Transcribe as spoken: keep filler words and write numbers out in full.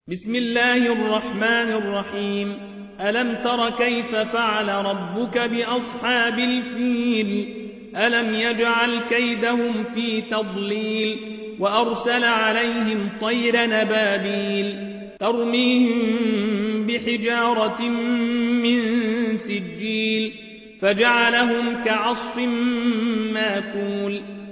بسم الله الرحمن الرحيم. ألم تر كيف فعل ربك بأصحاب الفيل؟ ألم يجعل كيدهم في تضليل وأرسل عليهم طير نبابيل ترميهم بحجارة من سجيل فجعلهم كعصف ماكول.